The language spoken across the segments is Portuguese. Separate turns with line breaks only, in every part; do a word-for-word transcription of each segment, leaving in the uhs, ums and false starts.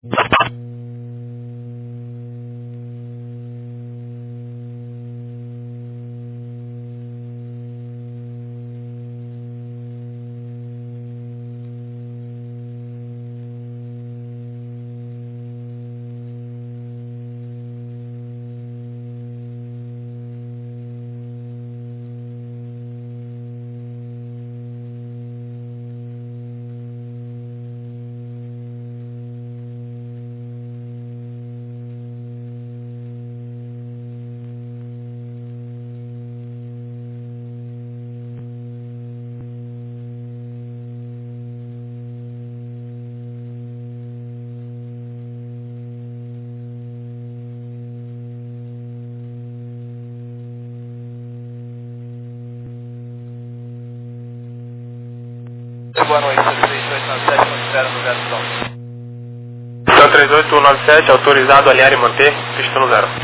Boa noite, três oito nove sete, zero no zero som.
Então três oito nove sete, autorizado a alinhar e manter, pista no zero.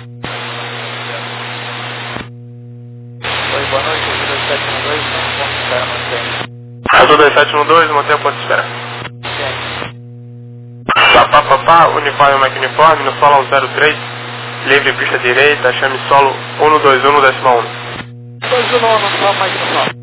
Oi, boa noite, dois sete um dois, ponto de espera, mantém.
Azul dois sete um dois, manter o ponto de espera.
Sim.
Papá, papá, uniforme, Mike uniforme, no solo zero três, livre pista direita, chame solo um dois um, décima um.
dois um nove, só mais um só.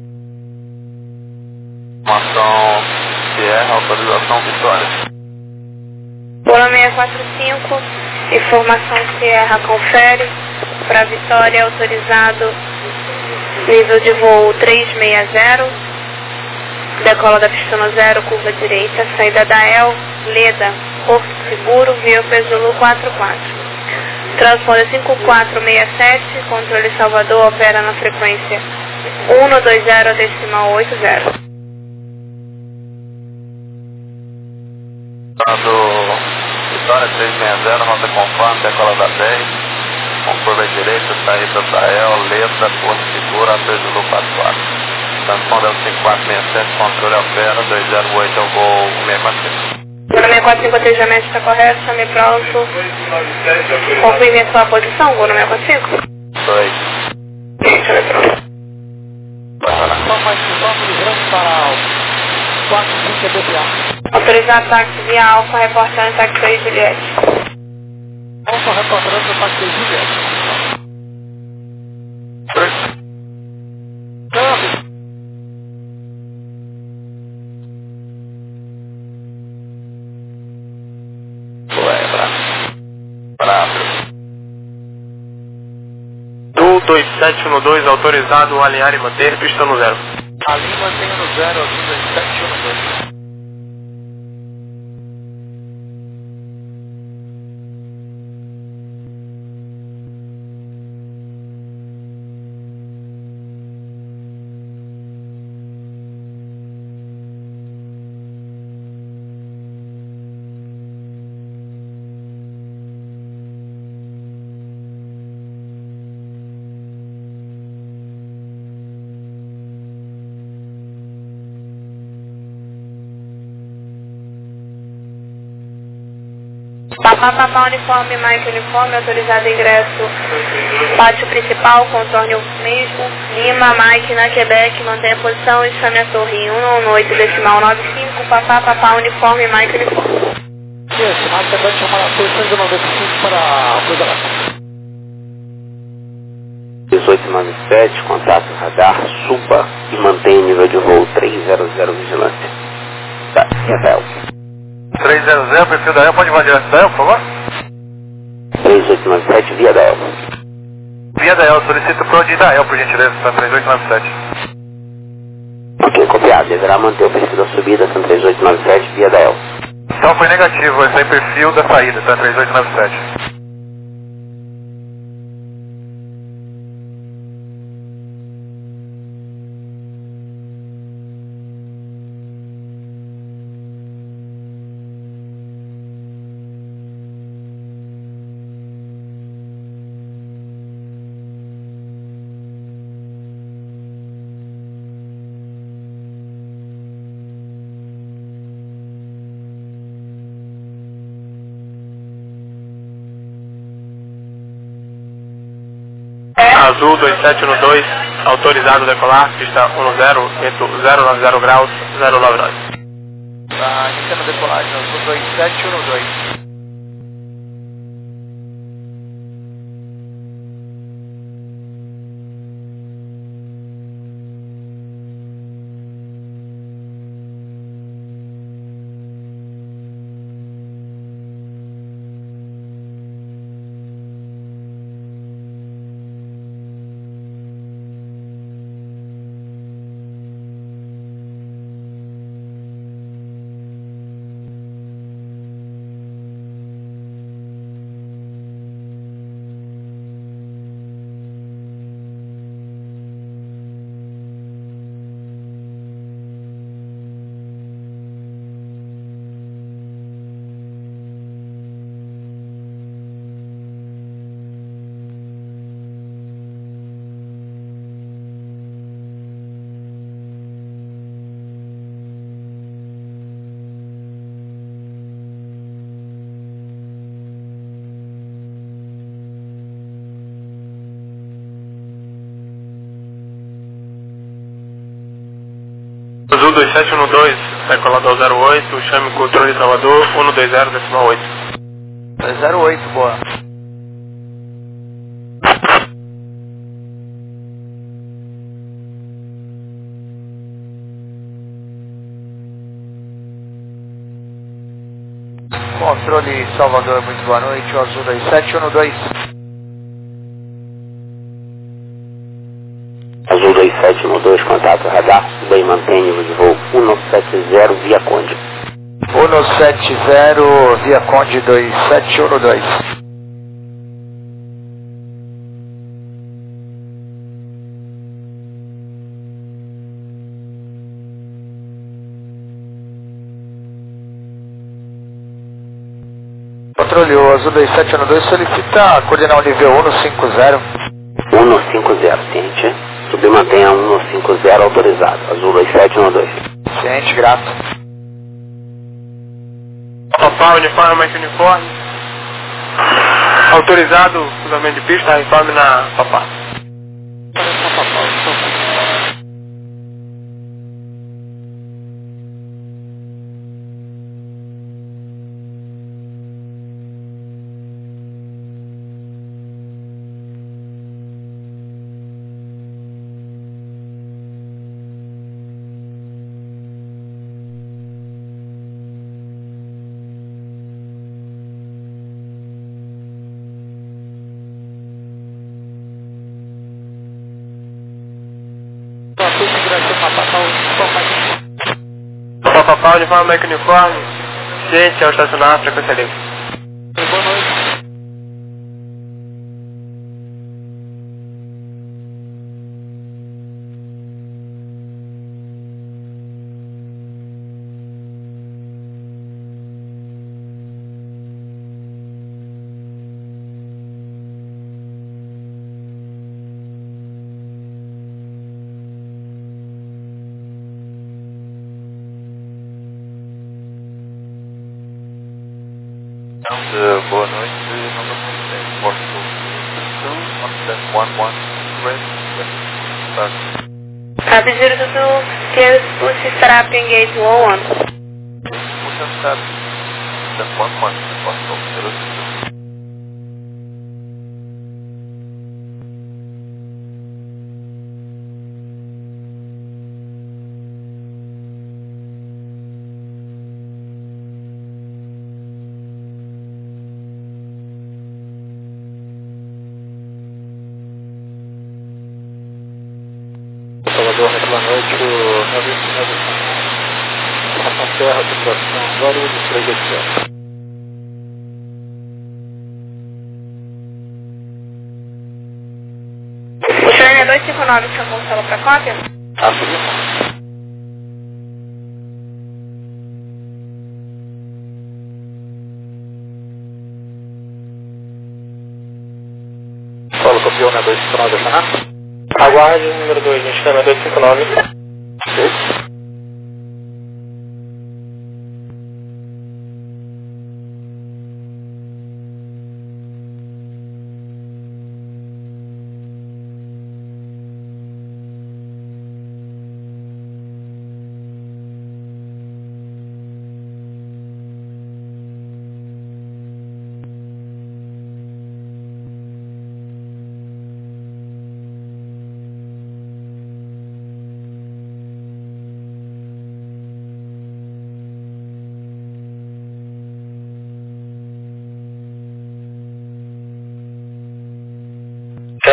Informação Sierra, autorização Vitória.
Bola seis quatro cinco, informação Sierra, confere. Para Vitória, autorizado, nível de voo três seis zero. Decola da pista no zero, curva direita, saída da El, Leda, Porto Seguro, via Zulu quatro quatro. Transponder cinco quatro seis sete, controle Salvador, opera na frequência um dois zero, decimal oito zero.
Vitória três seis zero, rota conforme, decola da dez, com curva direita, saída da El, Leda, Porto Seguro, Zulu quatro quatro. Transponder cinco quatro seis sete, controle opera, dois zero oito, eu vou seis quatro cinco.
seis quatro cinco, atendimento está correto, chame pronto. Confirme a sua posição, voo no seis quatro cinco?
dois.
Chame pronto.
Só mais um toque de grande para Alfa. quatro cinco B P A.
Autorizado táxi via Alfa, reportando táxi três Juliette.
Alfa reportando táxi três Juliette. Câmbio.
Do dois sete um dois, autorizado a alinhar e manter, pista no zero.
Ali mantenha no zero, do dois sete um dois.
Papá, papá, uniforme, Mike uniforme, autorizado ingresso. Pátio principal, contorne o mesmo. Lima, Mike na Quebec, mantenha a posição e chame a torre um oito, decimal nove cinco. Papá, papá, uniforme, Mike uniforme.
Isso, Mike Quebec chama a posição de noventa e cinco para a coisa lá.
dezoito nove sete, contato radar, suba e mantém nível de voo três zero zero vigilância. Tá, Rafael.
três zero zero, perfil da El, pode invadir a da El, por favor?
três oito nove sete, via da El.
Via da El, solicito pro de da El, por gentileza, São três oito nove sete.
Ok, copiado. Deverá manter o perfil da subida, São três oito nove sete, via da El.
Então foi negativo, esse é o perfil da saída, São três oito nove sete. Azul dois sete um dois, autorizado a decolar, pista um zero, vento zero nove zero graus, zero nove nove.
Tá iniciando a decolagem, azul dois sete um dois.
Azul dois sete um dois, decolado ao zero oito, chame controle Salvador um dois zero decimal oito.
zero oito, boa. Controle Salvador, muito boa noite, o Azul dois sete um dois.
Azul dois sete um dois, contato radar, bem mantém nível de voo um sete zero via Conde.
um sete zero via Conde dois sete um dois. Controle, o Azul dois sete um dois solicita coordenar o nível um cinco zero.
um cinco zero, ciente. Submantenha um cinco zero autorizado. Azul dois sete um dois.
Ciente, grato.
Papá, uniforme, Mike uniforme. Autorizado, cruzamento de pista, uniforme na Papá. Papá, uniforme, Mike uniforme. Ciente, ao estacionar, frequência livre.
Boa noite.
Uh, boa noite, number fourteen, Portugal two, one one one, red, start.
Copy zero two two, que push strap engage wall one.
Push and start, then one one, Portugal zero two two.
Salvador, muito boa noite, o navio finalização. Estação Terra, tripulação, Guarulhos, três oito zero.
O China dois cinco nove chamou o solo para cópia?
Afirma. Solo copiou na dois cinco nove, Xaná?
Aguarde o número dois, mexicana dois cinco nove.
Sim.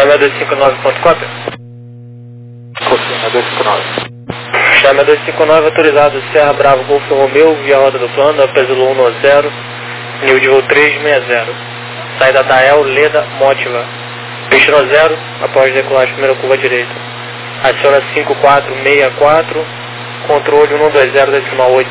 Chama dois cinco nove ponto cópia.
Confirma dois cinco nove.
Chama dois cinco nove autorizado, Serra Bravo Golf Romeu, via roda do plano, Apesilo um zero, nível de voo três seis zero. Saída da El, Leda, Mótiva. Pistão zero, após decolar primeira curva direita. Adiciona cinco quatro seis quatro, controle um dois zero decimal oito.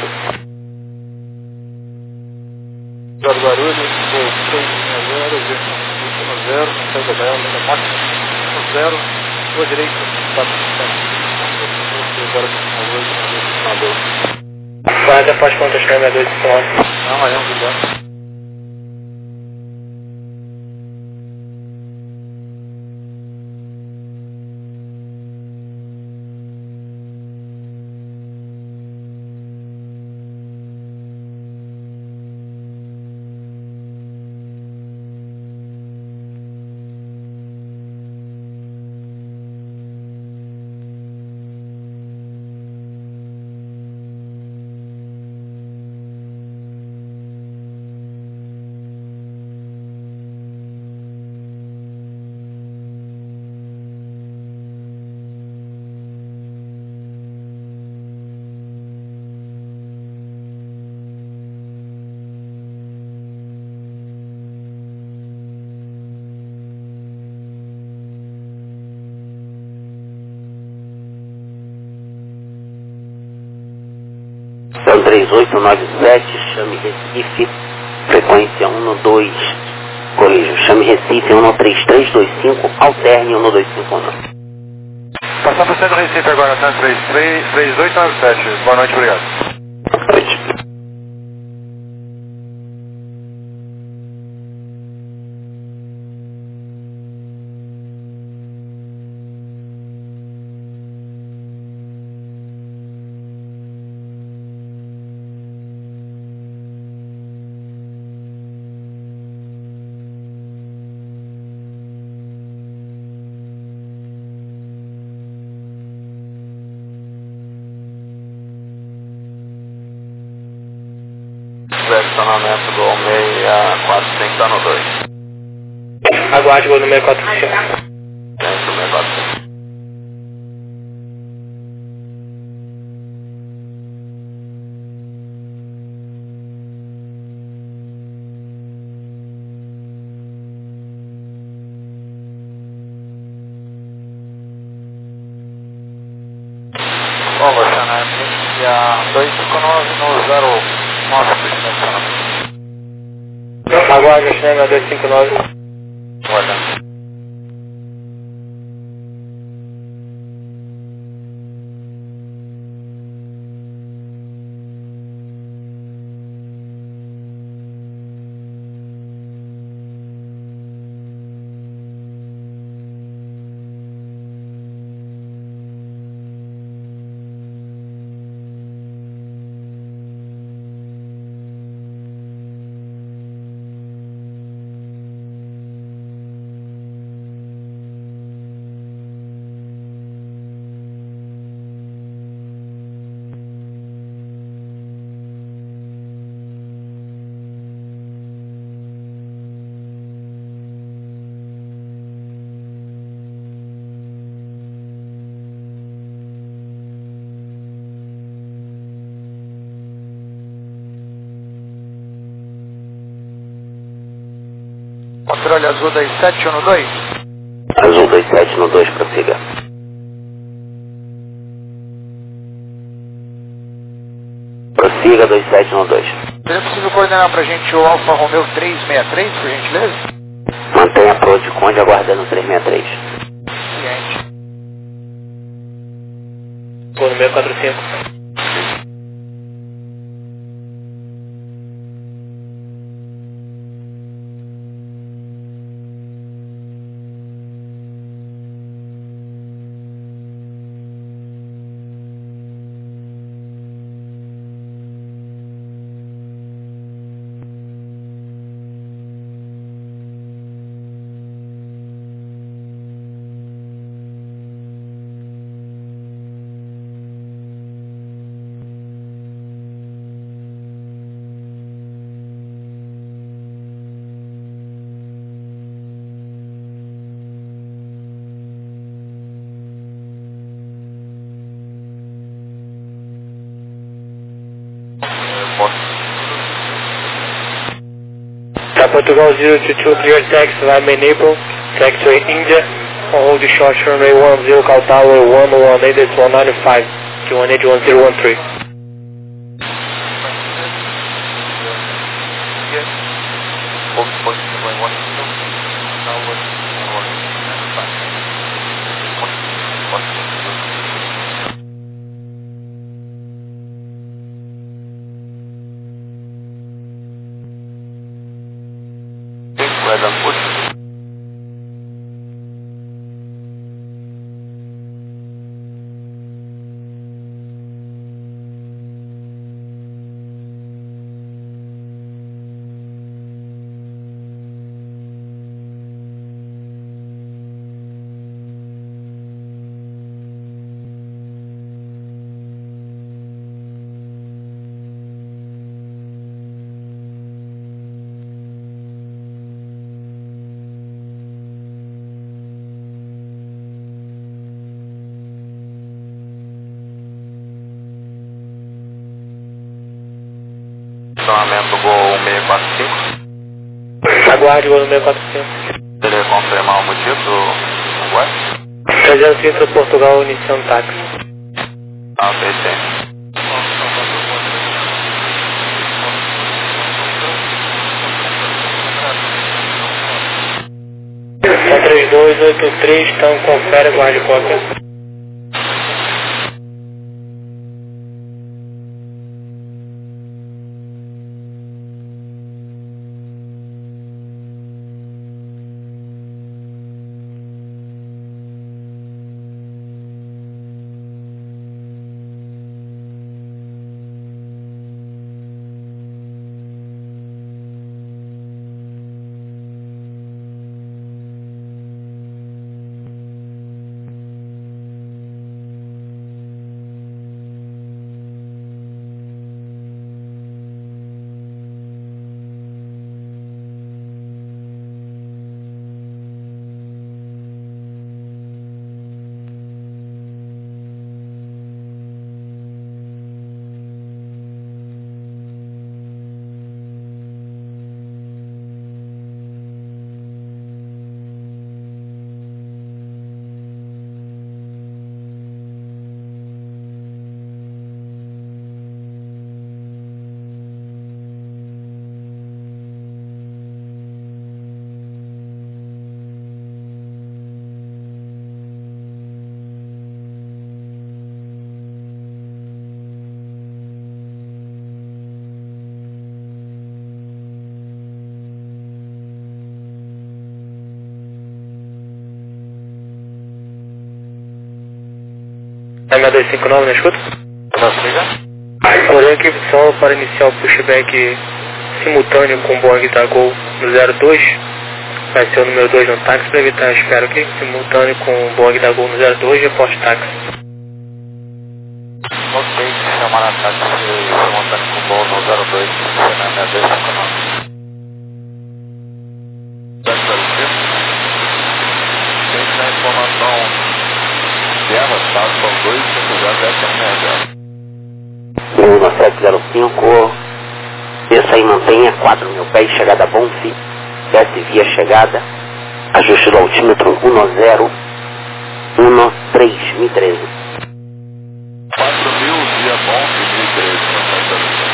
Jorge Guarulhos, voo três seis zero, um zero, saída da El, Leda, Mótiva, um zero, curva direita, quatro zero decimal oito.
Vai até após contas câmera dois cinco nove.
Não, aí é um zero.
São três oito nove sete, chame Recife, frequência um dois, corrijo, chame Recife um três três dois cinco, alterne um dois cinco um.
Passando para o centro Recife agora, tá? três oito nove sete, boa noite, obrigado.
Boa noite.
Direcionamento do seis quatro cinco está no dois.
Aguarde gol no seis quatro cinco.
Dentro do seis quatro cinco.
Bom, Luciana, via dois cinco nove no zero nove por cento.
Aguarde o cinema dois cinco nove.
Olha. Controle azul dois sete um dois.
Azul dois sete um dois, prossiga. Prossiga dois sete um dois.
Seria possível coordenar pra gente o Alfa Romeo três seis três, por gentileza?
Mantenha a Pro de Conde aguardando três seis três.
Ciente.
Gol no seis quatro cinco. Uh, Portugal zero two two, clear taxi via main April, taxiway India, on hold the short runway one zero, call tower one one eight, that's one ninety-five, Q one eight one zero one three.
Estacionamento Gol seis quatro cinco.
Aguarde Gol seis quatro cinco.
Poderia confirmar o motivo do aguarde?
trezentos Centro Portugal iniciando táxi.
Ah, ok, sim.
três dois oito três, então confere, guarde cópia. M dois cinco nove, na escuta?
Posso ligar?
Acordei aqui só para iniciar o pushback simultâneo com o Boeing da Gol no zero dois. Vai ser o número dois no táxi para evitar a espera aqui. Simultâneo com o Boeing da Gol no zero dois, reporte táxi.
Ok, chamar a táxi simultâneo com o Gol no zero dois, na M dois cinco nove. Tem que dar informação. Terra, tá? São dois, cinco zero, dez,
um um sete zero cinco, desça e mantenha quatro mil pés, chegada Bonfi, desce via chegada, ajuste do altímetro um zero um três mil e treze.
quatro mil via Bonfi, mil e treze.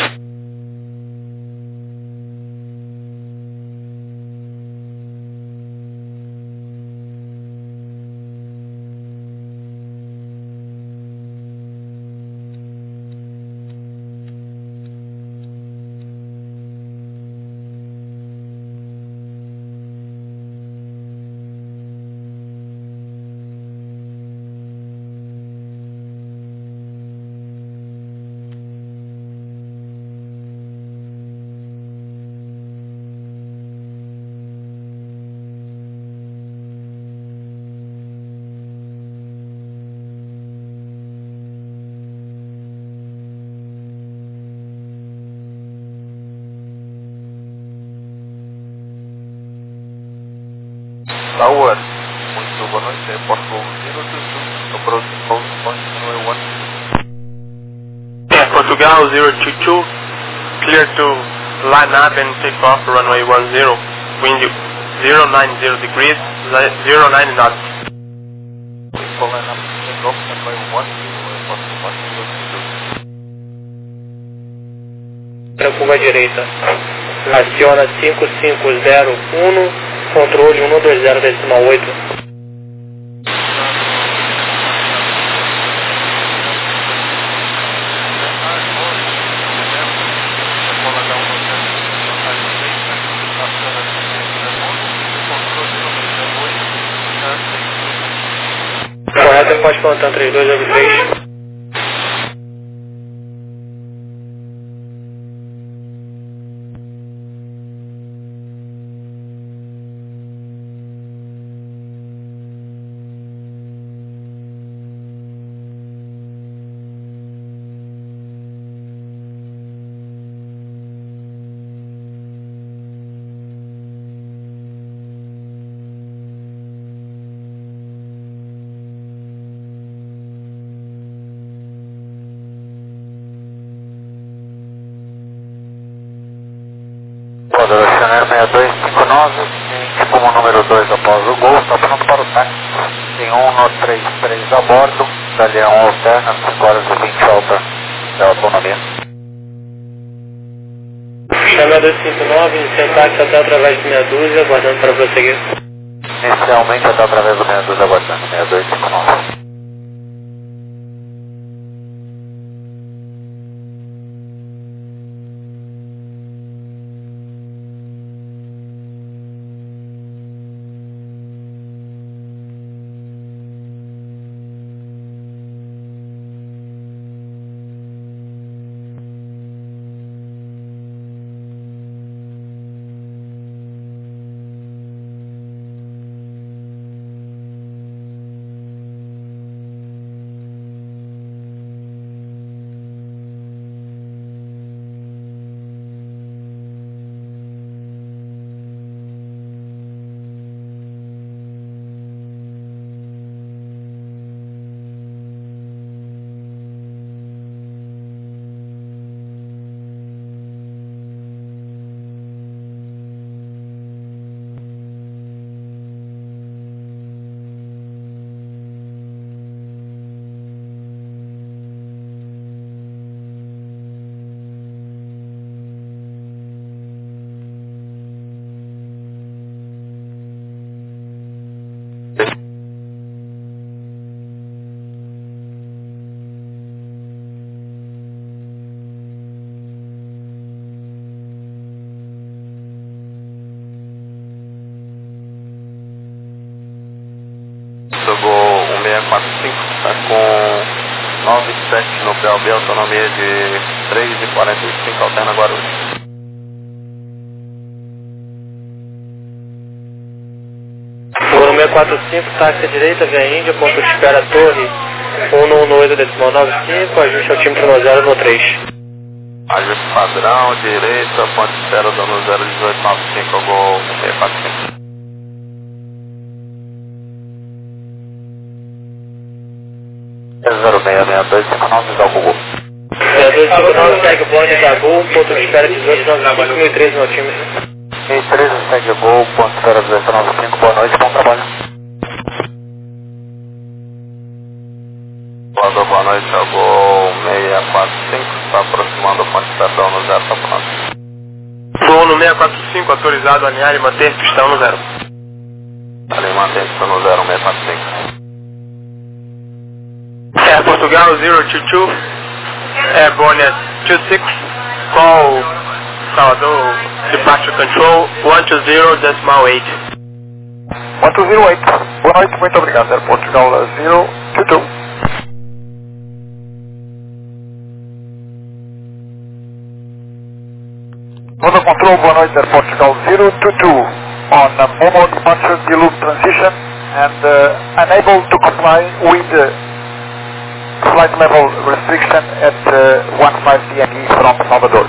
Tower, muito boa noite, é Portugal zero two two, approach point runway one.
É, Portugal zero two two, clear to line up and take off runway one zero, wind zero nine zero degrees, zero nine knots.
For line up, take off runway one zero, one zero.
Para curva direita, aciona cinco cinco zero um, controle um dois zero decimal oito. Correto, pode plantar três dois zero três.
Channel seis dois cinco nove, como número dois após o gol, está pronto para o táxi. Tem um no três três a bordo, Galeão alterna, cinco horas e vinte alta da autonomia.
Channel dois cinco nove, iniciando táxi até através de meia dúzia, aguardando para prosseguir.
Inicialmente até através do meia dúzia, aguardando seis dois cinco nove. Gol um seis quatro cinco, está com nove sete no P L B, autonomia de três e quarenta e cinco, alterna Guarulhos.
Voo seis quatro cinco, táxi à direita, via Índia, ponto de espera Torre um um oito decimal nove cinco, ajuste altímetro no zero no três.
Ajuste padrão, direita, ponto de espera no zero dezoito nove cinco, Gol um seis quatro cinco. zero seis seis dois cinco nove, dá o Google.
seis dois cinco nove, segue o bonde da Gol, ponto de espera dezoito nove cinco, mil e treze no altímetro.
mil e treze, segue o Gol, ponto de espera dezoito nove cinco, boa noite, bom trabalho. Boa, boa noite, é o Gol seis quatro cinco, está aproximando o ponto de estação no zero, está pronto.
Voo no seis quatro cinco, autorizado a alinhar e manter pistão no zero.
Ali mantém pistão no zero, seis quatro cinco.
Air Portugal zero two two, Airborne at two six, call Salvador Departure Control one two zero decimal eight.
one two zero eight, boa noite, muito obrigado, Air Portugal zero two two. Motor Control, boa noite, Air Portugal zero two two, on uh, Momo departure deloop transition and uh, unable to comply with the flight level restriction at uh, one five D M E from Salvador.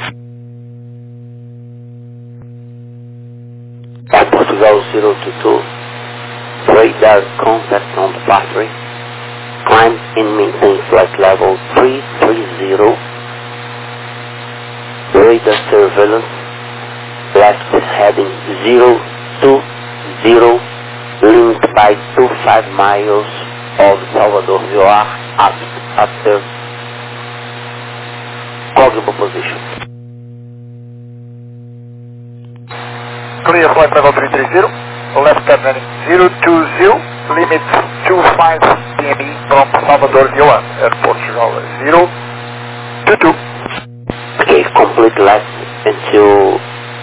Air Portugal zero two two, radar contact on the battery, climb and maintain flight level three three zero, avoid the surveillance. Left heading zero two zero, linked by twenty-five miles of Salvador Villar after cognitive position.
Clear flight level three three zero, left heading zero two zero, limit twenty-five P M E from Salvador Villar, Air Portugal zero two two.
Okay, complete left until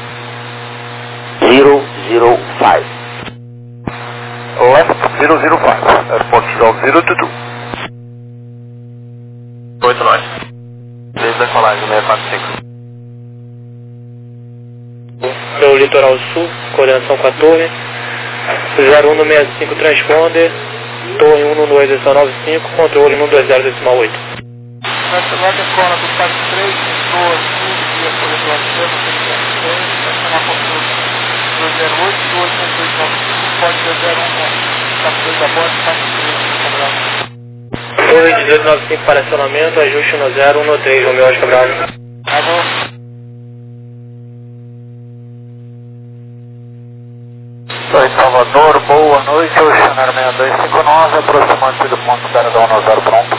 zero zero five.
Left zero zero five, Air Portugal zero two two.
oito nove. Desde a colagem seis quatro cinco.
Pelo litoral sul, coordenação quatorze, zero um seis cinco transponder, torre um um dois nove cinco, controle um dois zero decimal oito.
Nessa vaga cola do quatro três, dois, via corredor zero três, essa é uma construção dois zero oito, dois dois nove cinco, pode ser zero um nove, quatro dois a bordo, quatro três, Cabral.
Torre dezoito nove cinco para acionamento, ajuste um zero um três, Romeu Oscar Bravo.
Tá bom. Oi, Salvador, boa noite, Oceanário seis dois cinco nove, aproximante do ponto zero um zero pronto.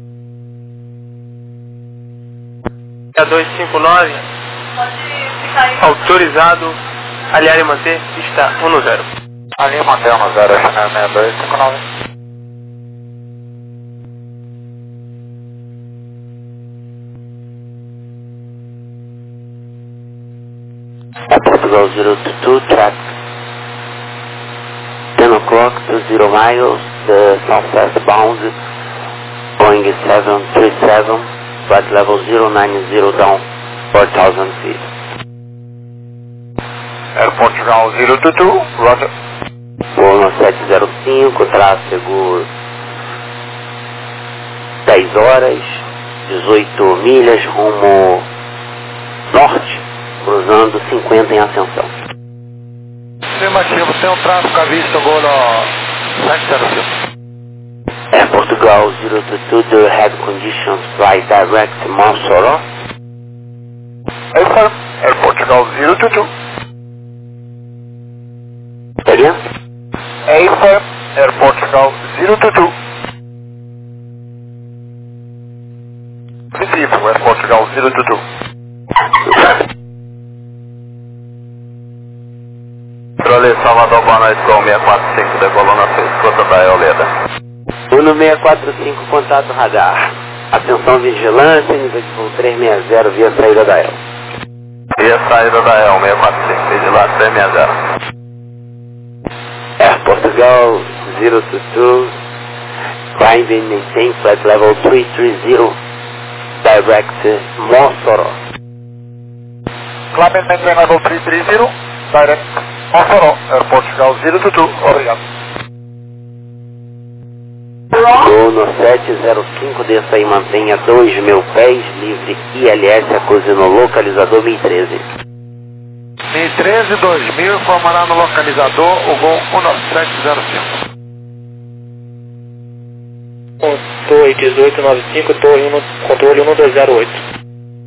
seis dois cinco nove, autorizado, aliar e manter, pista um zero.
Ali manter um zero, Oceanário seis dois cinco nove.
Portugal zero two two, track ten o'clock to zero miles, the southwest bound, Boeing seven three seven, flight level zero nine zero down, four thousand feet.
Air Portugal zero two two, Roger.
Voo sete zero cinco, tráfego dez horas, dezoito milhas, rumo norte, cruzando cinquenta em ascensão.
Afirmativo, tem um tráfego à vista, voo no sete zero cinco.
Air Portugal zero two two, the head conditions fly direct Mossoró.
Affirm, Air Portugal zero two two.
Again?
Affirm, Air Portugal zero two two. Positivo, Air Portugal zero two two.
Controle Salvador, boa noite, com seis quatro cinco, decolou na sua escuta da Eoleda.
Uno seis quatro cinco, contato radar. Atenção vigilância, nível de voo trezentos e sessenta, via saída da E L.
Via saída da E L, seis quatro cinco, vigilância trezentos e sessenta.
Air Portugal zero two two, climb and maintain flight level three three zero, direct Mossoró.
Climb and maintain level three three zero, direct Mossoró, Air Portugal zero two two, obrigado.
Uno sete zero cinco, desça e mantenha dois mil pés, livre I L S, acuse no localizador M I treze.
M I treze dois mil, informará no localizador o voo um sete zero cinco.
Torre dezoito nove cinco, torre um, controle um dois zero oito.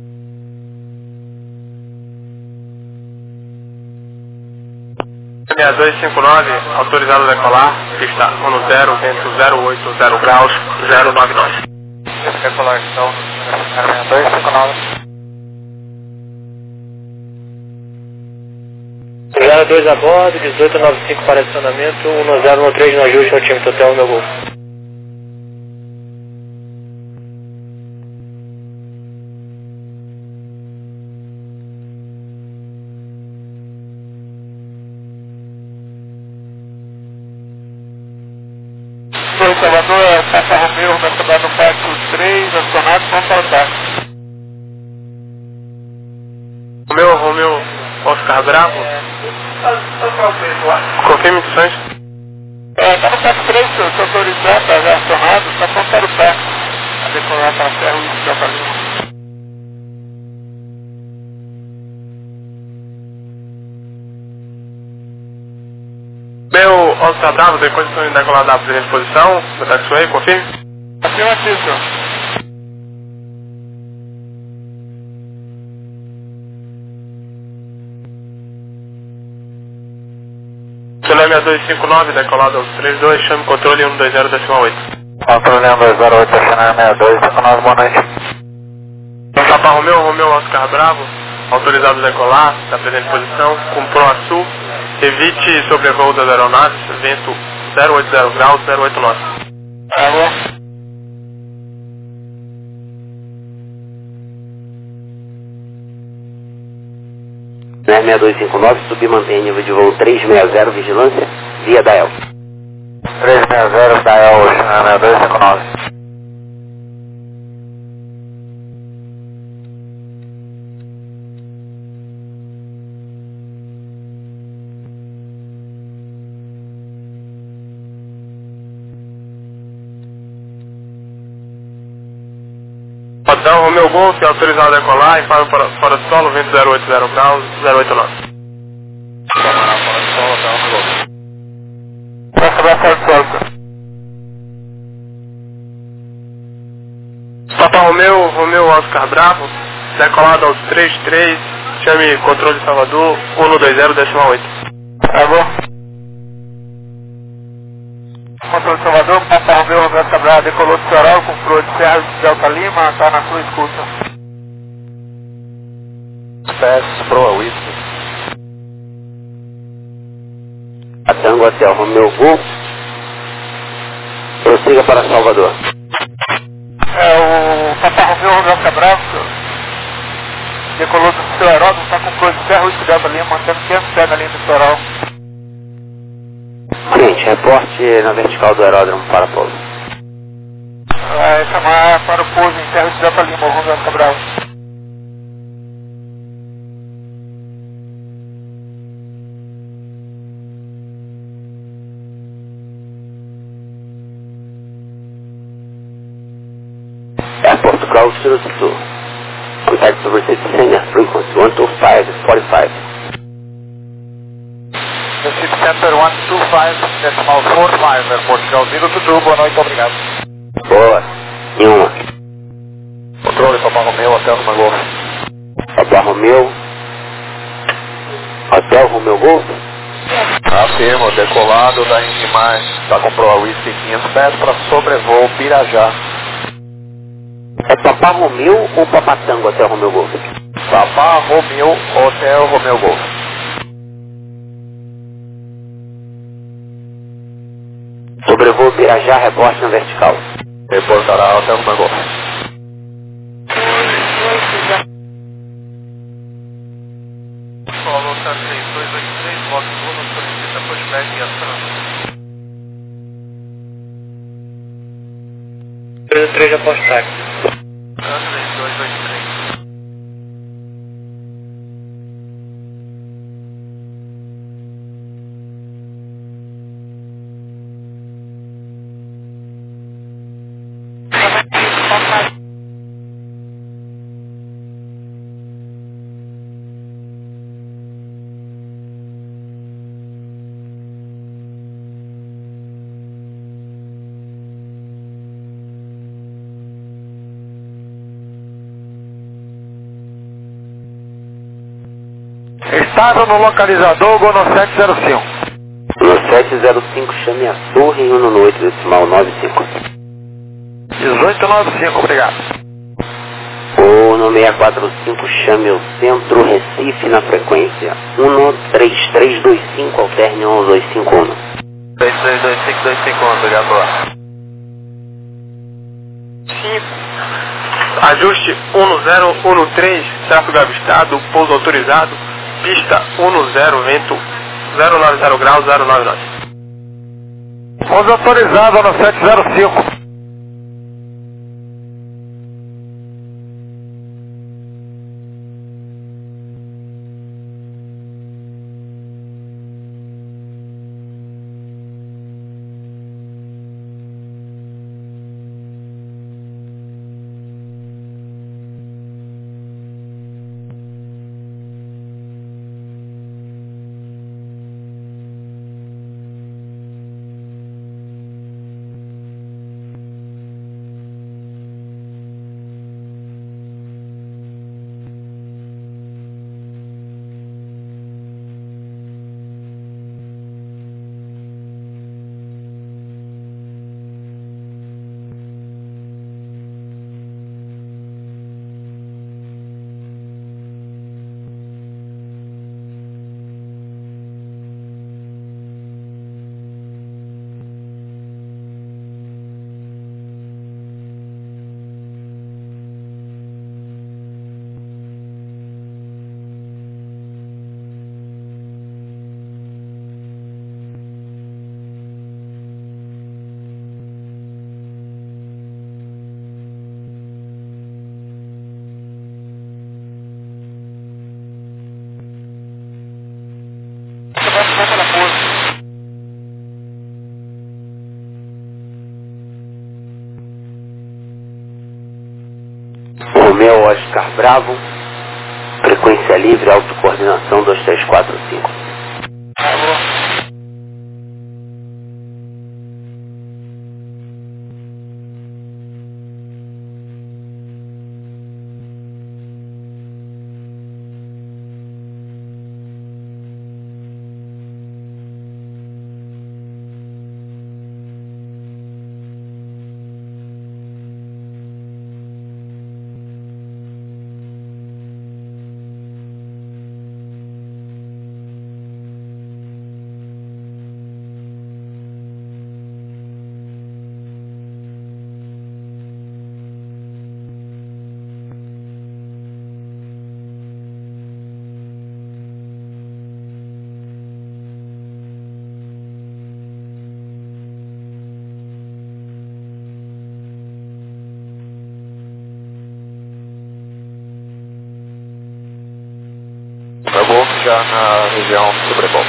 seis dois cinco nove, autorizado a decolar, pista um zero, vento zero oito zero graus, zero nove nove.
Decolar então, seis dois cinco nove.
zero dois a bordo, dezoito nove cinco para acionamento, um zero um três no ajuste ao time total, meu gol.
Oi, Salvador, Papa Romeu, vai acabar no quatro três, acionado, vamos para o táxi.
Romeu, Romeu, Oscar Bravo. Confirme instruções.
É, tá no quatro três, senhor, estou autorizado, tá já acionado, está pronto para o táxi. A decolar para a Serra e Delta Lima.
Meu Oscar Bravo, tem condições de decolar da primeira posição, do taxiway, confirme?
Afirmativo, senhor.
Chile seis dois cinco nove, decolado aos trinta e dois, chame controle um dois zero decimal oito.
Controle um dois zero oito, Chile seis dois cinco nove, boa noite.
Papa Romeu, Romeu Oscar Bravo, autorizado a decolar, da presente posição, com Pro Sul, evite sobrevoo das aeronaves, vento zero oito zero graus, zero oito nove.
Alô?
seis dois cinco nove, subir, mantém nível de voo três seis zero, vigilância, via Dael.
três seis zero, Dael, seis dois cinco nove.
Padrão Romeu Golf, autorizado a decolar, informe fora, fora do solo, vento zero oito zero graus, zero oito nove.
Camarão fora do solo, tá Romeu Golf. Vai sobrar fora do solo.
Papa Romeu, Romeu Oscar Bravo, decolado aos trinta e três, chame controle Salvador, um dois zero decimal oito.
Tá bom? Controle Salvador, Papa Romeu, Romeu Oscar Bravo, decolou do Sorol com Flor de Serra, Delta Lima, tá na sua escuta. P S Pro Whisky.
A Tango Hotel Romeu Golf, prossiga para Salvador.
É, o Papa Romeu, Romeu Oscar Bravo, decolou do seu aeródromo, tá com Flor de Serra, Whisky Delta Lima, mantendo quinhentos pés na linha do Sorol.
Cliente, reporte na vertical do aeródromo para pouso.
Vai chamar para o pouso em Serra de Delta Lima, Romeu Oscar Bravo.
Airport Cloud zero two. Contact to receive sender frequency one two five forty-five.
Receive Center one two five decimal four five, Airport Cloud zero two, boa noite, obrigado.
Boa. Nenhuma.
Controle, Papa Romeu, Hotel Romeu Golf.
Papa Romeu. Hotel Romeu Golf.
Afirmo, decolado da Ingimar, está com Pro Whisky quinhentos pés para sobrevoo Pirajá.
É Papa Romeu ou Papa Tango Hotel Romeu Golf?
Papa Romeu, Hotel Romeu Golf.
Sobrevoo Pirajá, reporte na vertical.
Reportará Hotel Romeu Golf.
Solo seis dois oito três, Box um, solicita pushback e ação. três três após táxi. três dois oito três.
Estado no localizador, Gono sete zero cinco.
No sete zero cinco, chame a torre em um oito decimal nove cinco.
dezoito nove cinco, obrigado.
O no seis quatro cinco, chame o centro Recife na frequência um três três dois cinco, alterne um dois cinco um.
três três dois cinco dois cinco um, obrigado lá.
cinco. Ajuste um zero um três, tráfego avistado, pouso autorizado, pista um zero, vento zero nove zero graus, zero nove nove.
Pouso autorizado no sete zero cinco.
Romeu Oscar Bravo, frequência livre, autocoordenação dois três quatro cinco.
Acabou já na região sobrevolta.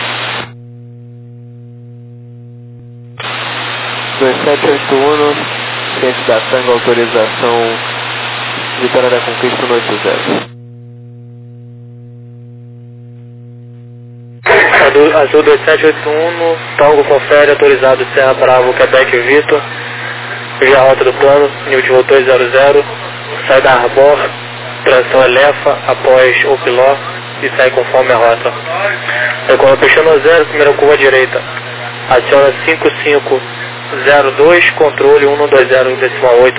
dois sete oito um, ciente da Tango, autorização Vitória da Conquista no oito zero.
Azul, Azul dois sete oito um, Tango confere, autorizado Serra Bravo, Quebec Vitor, via rota do plano, nível de voo dois zero zero, sai da Arbor, transição Elefa, após o Piló e sai conforme a rota. Decola fechando zero, primeira curva direita, adiciona cinco cinco zero dois, controle um dois zero decimal oito.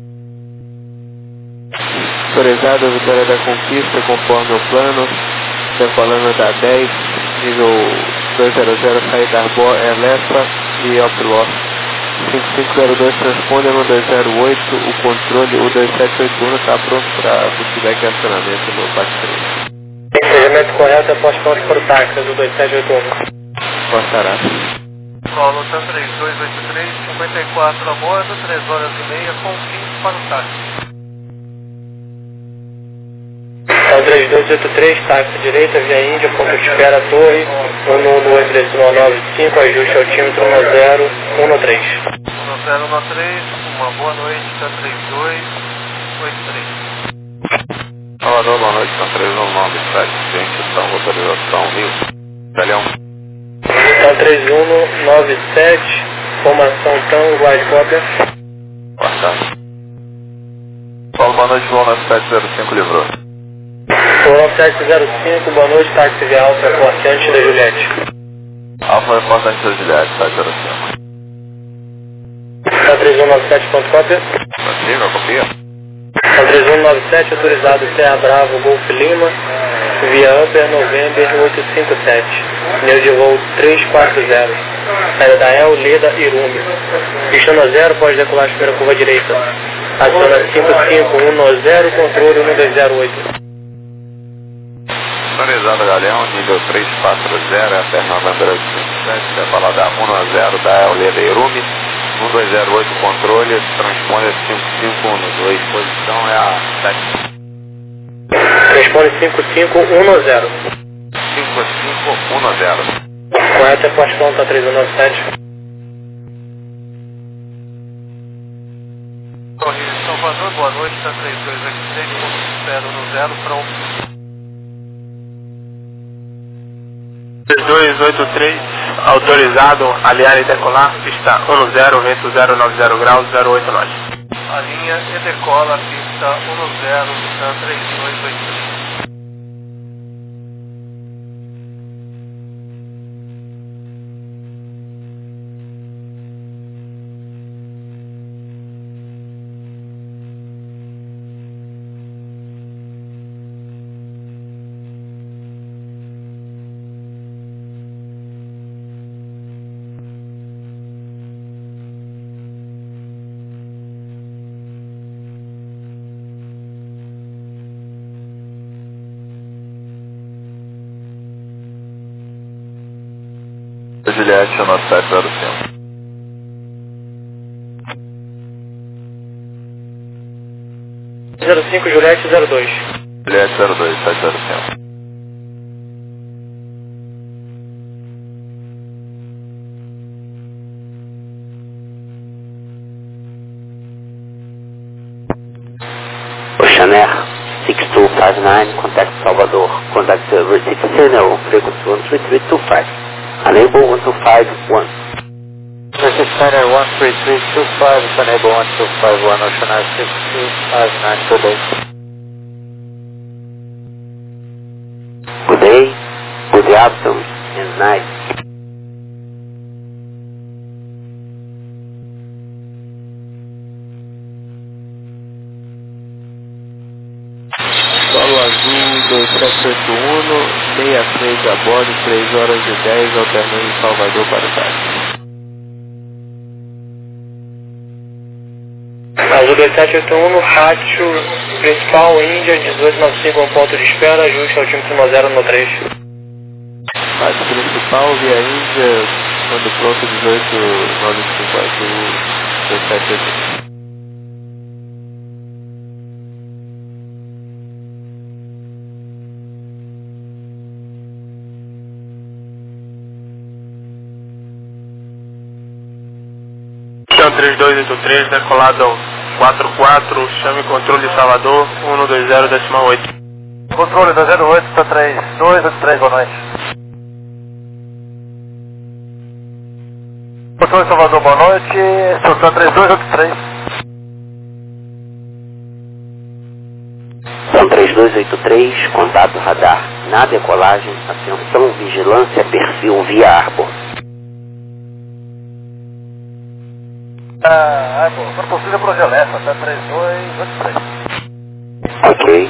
Autorizado Vitória da Conquista, conforme o plano, decolando da dez, nível dois zero zero, saída Arbor, Elefa e Opiló. cinco cinco zero dois transponde no dois zero oito, o controle, o dois sete oito um está pronto para o feedback e acionamento no parte três.
Procedimento correto é pós-pronto para o táxi, Azul dois sete oito um.
Passará.
Solo Tan três dois oito três, cinquenta e quatro a bordo, três horas e meia, com fim para o táxi.
Então três dois oito três, táxi direita, via Índia, ponto de espera, torre, um um oito decimal nove cinco, ajuste altímetro um zero um três.
um zero um três, uma boa noite, Tan três dois oito três.
Salvador, boa noite, Tan três um nove sete, ciente da autorização Rio, Italião.
Então três um nove sete, formação Tango, guarde cópia.
Quarta. Paulo, boa noite, voo nove sete zero cinco, livrou.
Voo nove sete zero cinco, boa noite, táxi via Alfa, reportante da Juliette.
Alfa, reportante da Juliette, sete zero cinco.
Então três um nove sete, ponto cópia.
Consigo, copia?
Então três um nove sete, autorizado Serra Bravo, Golf Lima, via Upper November oito cinco sete, nível de voo três quatro zero, saída da El, Leda, Irume. Pistando a zero, pode decolar a primeira curva direita. Adiciona cinco cinco um zero, controle um dois zero oito.
Sintonizado Galeão, nível três quatro zero, é a Fernanda oito cinco sete, é falar da um zero da El, Leda, Irume. um dois zero oito, controle, transponder cinco cinco um dois, posição é a sete.
Responde cinco cinco um zero.
cinco cinco um zero.
Correto é pós-pronto, três um nove sete.
Torre Salvador, boa noite, Tan três dois oito três, ponto de espera no zero, pronto.
três dois oito três, autorizado, aliar e decolar, pista um zero, vento zero nove zero graus, zero oito nove.
A linha e decola, pista um zero, Tan três dois oito três.
Juliette, nove sete zero cinco.
zero cinco, Juliette zero dois.
Juliette zero dois, sete zero cinco.
Oxaner, six two five nine, contact Salvador. Contact uh, Recife Channel, frequency one three three two five. Enable one two five one.
Recife Channel one three three two five, enable one two five one, Ocean six two five nine, good day.
Good day, good afternoon, and night.
Solo Azul dois sete oito um, sessenta e três a bordo, três horas e dez, alternando em Salvador para o táxi.
Azul dois sete oito um, pátio principal Índia, dezoito noventa e cinco, um ponto de espera, ajuste ao time zero no três.
Pátio principal, via Índia, quando pronto, dezoito noventa e cinco, Azul dois sete oito um.
três dois oito três, decolado ao quatro quatro, chame controle Salvador, um dois zero, decimal oito.
Controle dois zero oito, três dois oito três, boa noite. Controle Salvador, boa noite, Sultan três dois oito três.
São três dois oito três, contato radar. Na decolagem, atenção, vigilância, perfil via Arbor.
Ah, Arbor, for possível Progelefa, até três dois oito três.
Ok.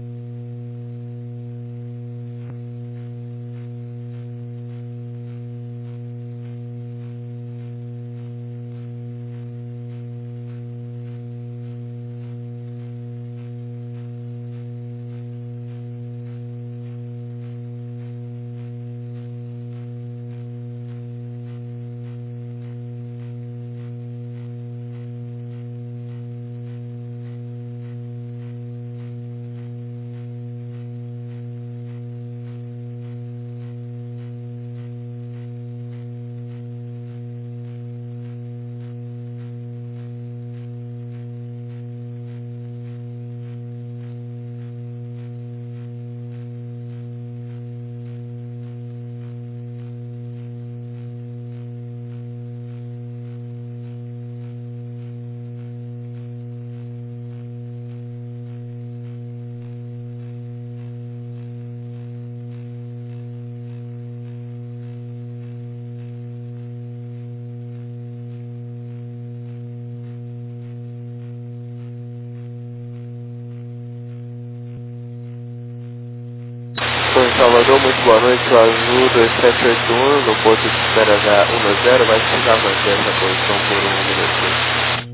Estou em Salvador, muito boa noite, o Azul dois sete oito um, no ponto de espera H um vai precisar manter essa posição por um minuto.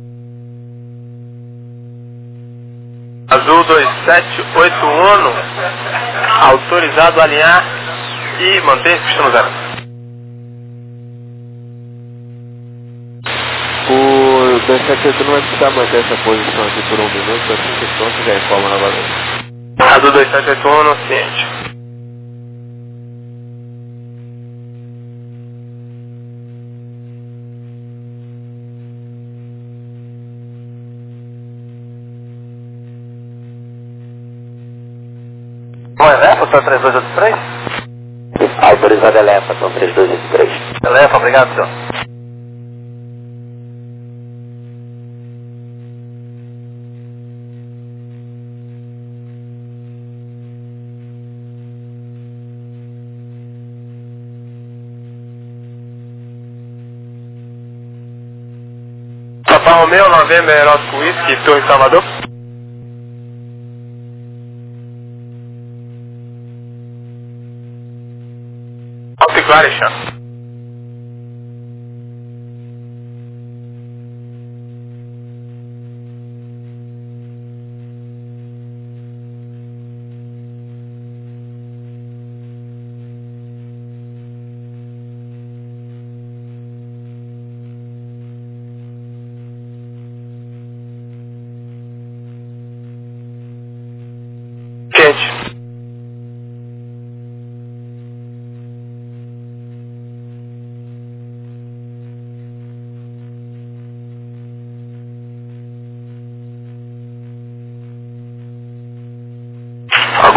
Azul dois sete oito um, autorizado a alinhar e manter pista no zero.
O dois sete oito um vai precisar manter essa posição aqui por um minuto, assim que pronto já informa novamente.
Azul dois sete oito um, no ciente.
Bom, Elefa, são três dois oito três?
Autorizado Elefa, são três dois oito três.
Elefa, obrigado, senhor.
Papa Romeo, November, Aerótico Whisky, estou em Salvador. Alto e claro, chão.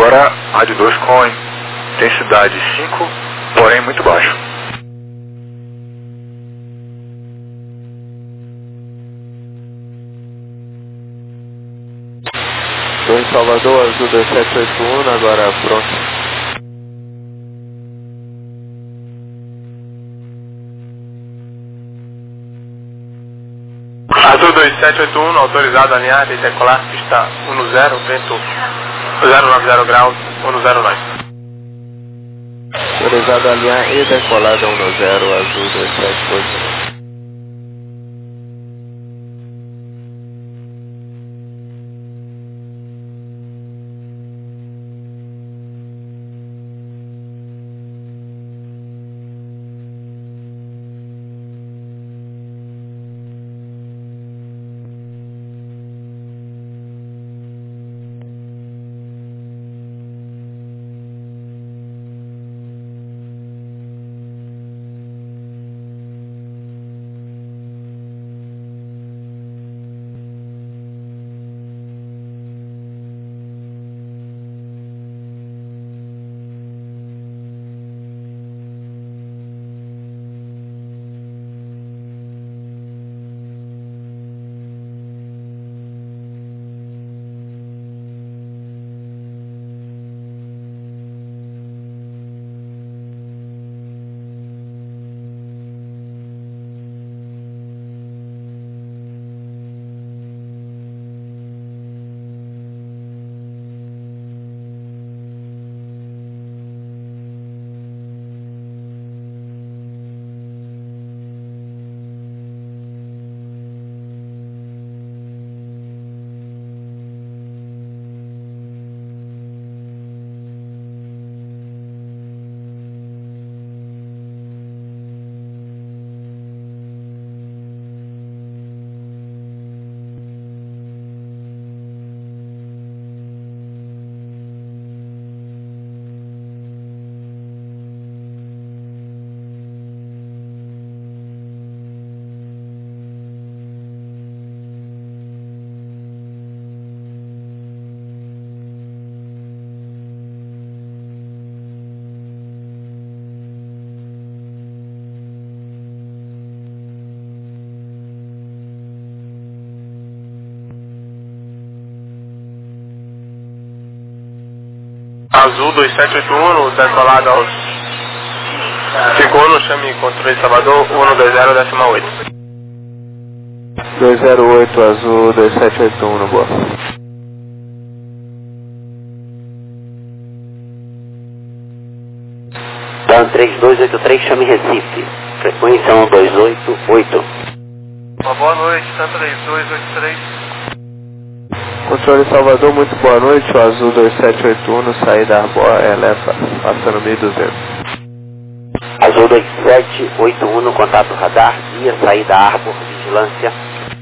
Agora, rádio dois com intensidade cinco, porém muito baixo.
Estou em Salvador, Azul dois sete oito um, agora pronto.
Azul dois sete oito um, autorizado a alinhar e decolar, pista um zero, vento zero nove zero graus, um zero nove.
Autorizado a alinhar e decolada um zero, Azul dois sete oito um.
Azul dois sete oito um, decolado aos cinco um, chame controle de Salvador, um dois zero, décima oito.
dois zero oito, Azul dois sete oito um no bordo.
Dan três dois oito três, chame Recife. Frequência um dois oito oito.
Uma boa noite, Dan três dois oito três.
Controle Salvador, muito boa noite, o Azul dois sete oito um, no saída Arbor, Elefa, passando mil e duzentos.
Azul dois sete oito um no contato radar, via saída Arbor, vigilância.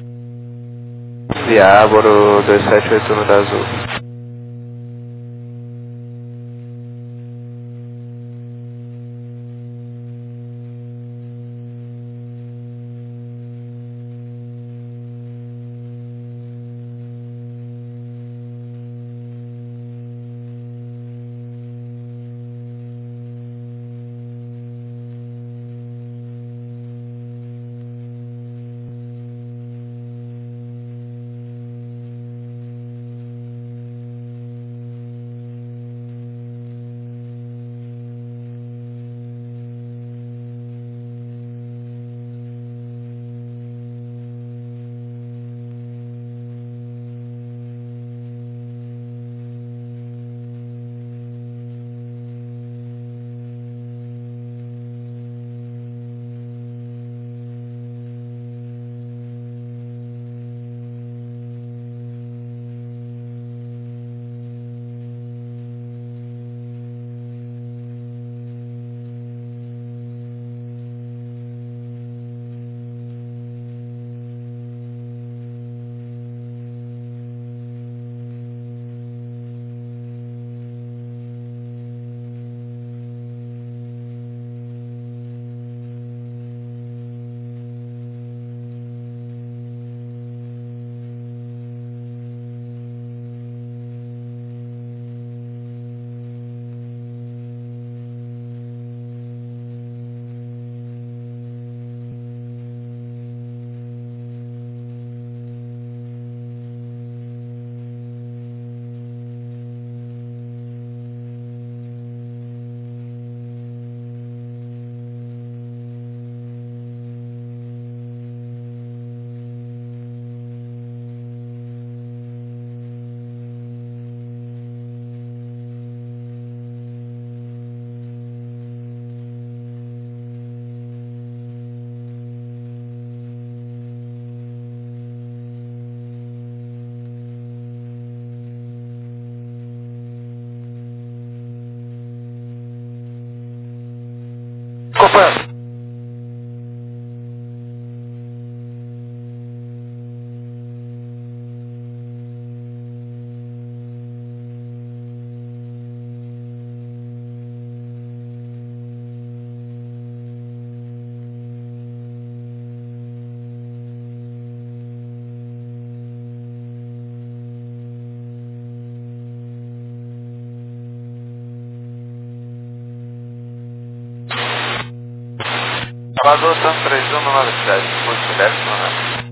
Via Arbor, dois sete oito um da Azul.
Vazou Tanto três um nove sete, curso décimo, né?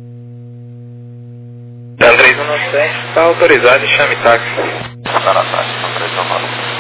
Tanto três um nove sete, está autorizado e chame táxi.
Para a taxa, Tanto três um nove sete.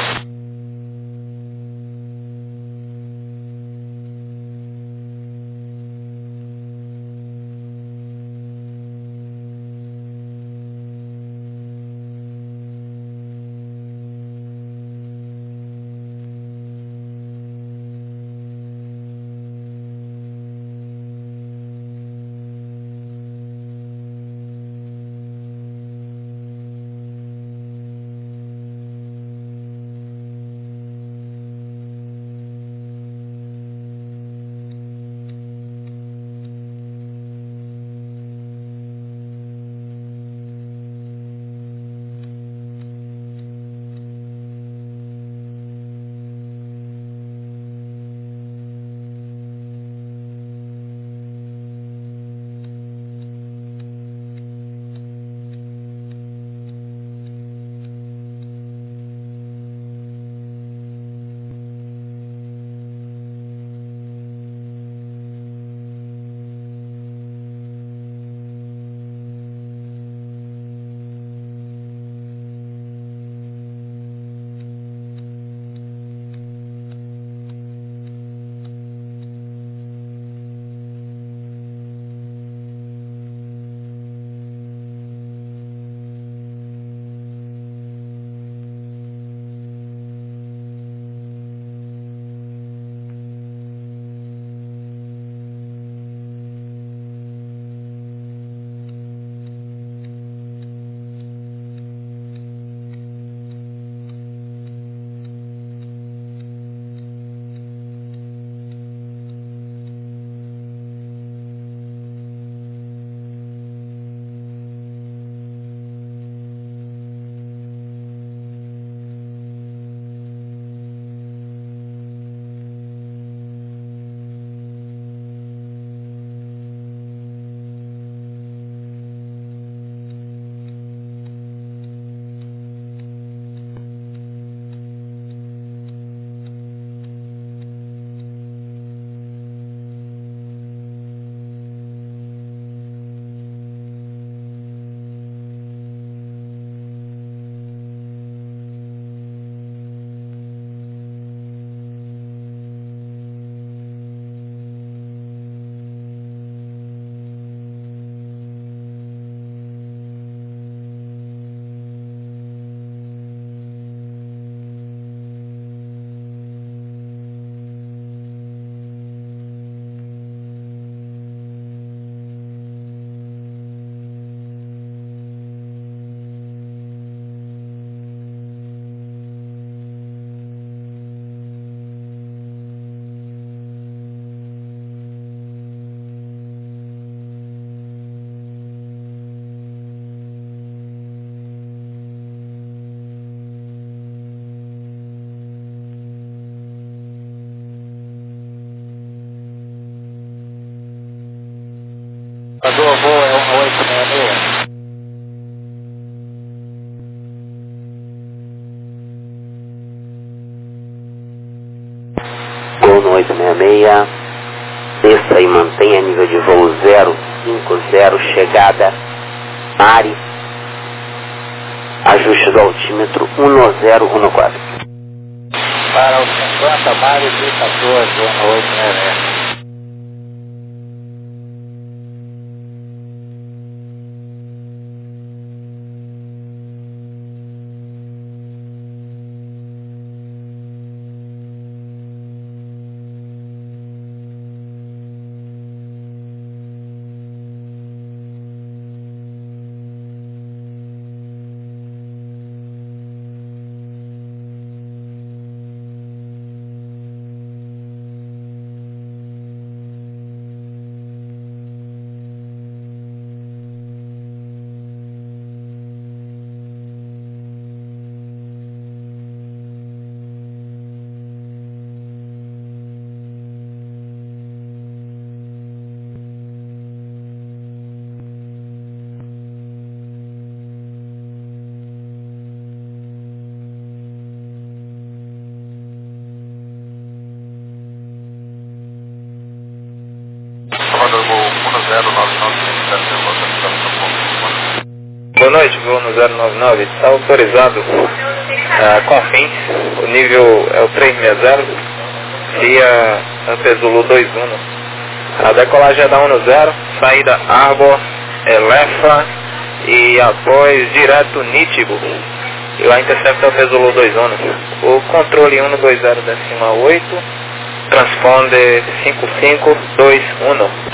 Vazou, voo é um oito seis seis.
Gol no oito seis seis, desça e mantenha nível de voo zero cinco zero, chegada Mari, ajuste do altímetro um zero um quatro.
Para o cinquenta, Mari D quatorze, um oito seis seis.
zero nove nove sete sete.
Boa noite, voo no zero nove nove, está autorizado uh, com fins, o nível é o três seis zero, via Antezulu dois um. A decolagem é da um zero, saída Arbor, Elefa e após direto Nítibo. E lá intercepta o Antezulu dois um. O controle um dois zero decimal oito, transponder cinco cinco dois um.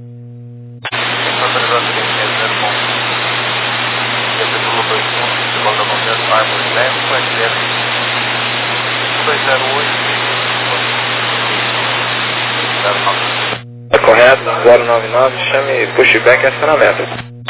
É correto, zero nove nove, chame pushback e acionamento.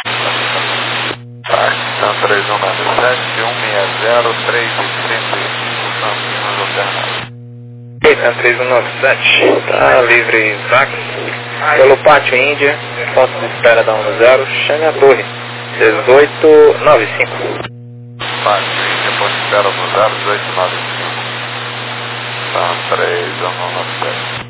São três um nove sete, um seis zero, três trinta e cinco, Campinas alternado.
São três um nove sete, está livre vácuo. Pelo pátio Índia, ponto de espera da um zero, chame a torre, dezoito nove cinco.
Pátio Índia, ponto de espera do zero, dezoito nove cinco. São três um nove sete.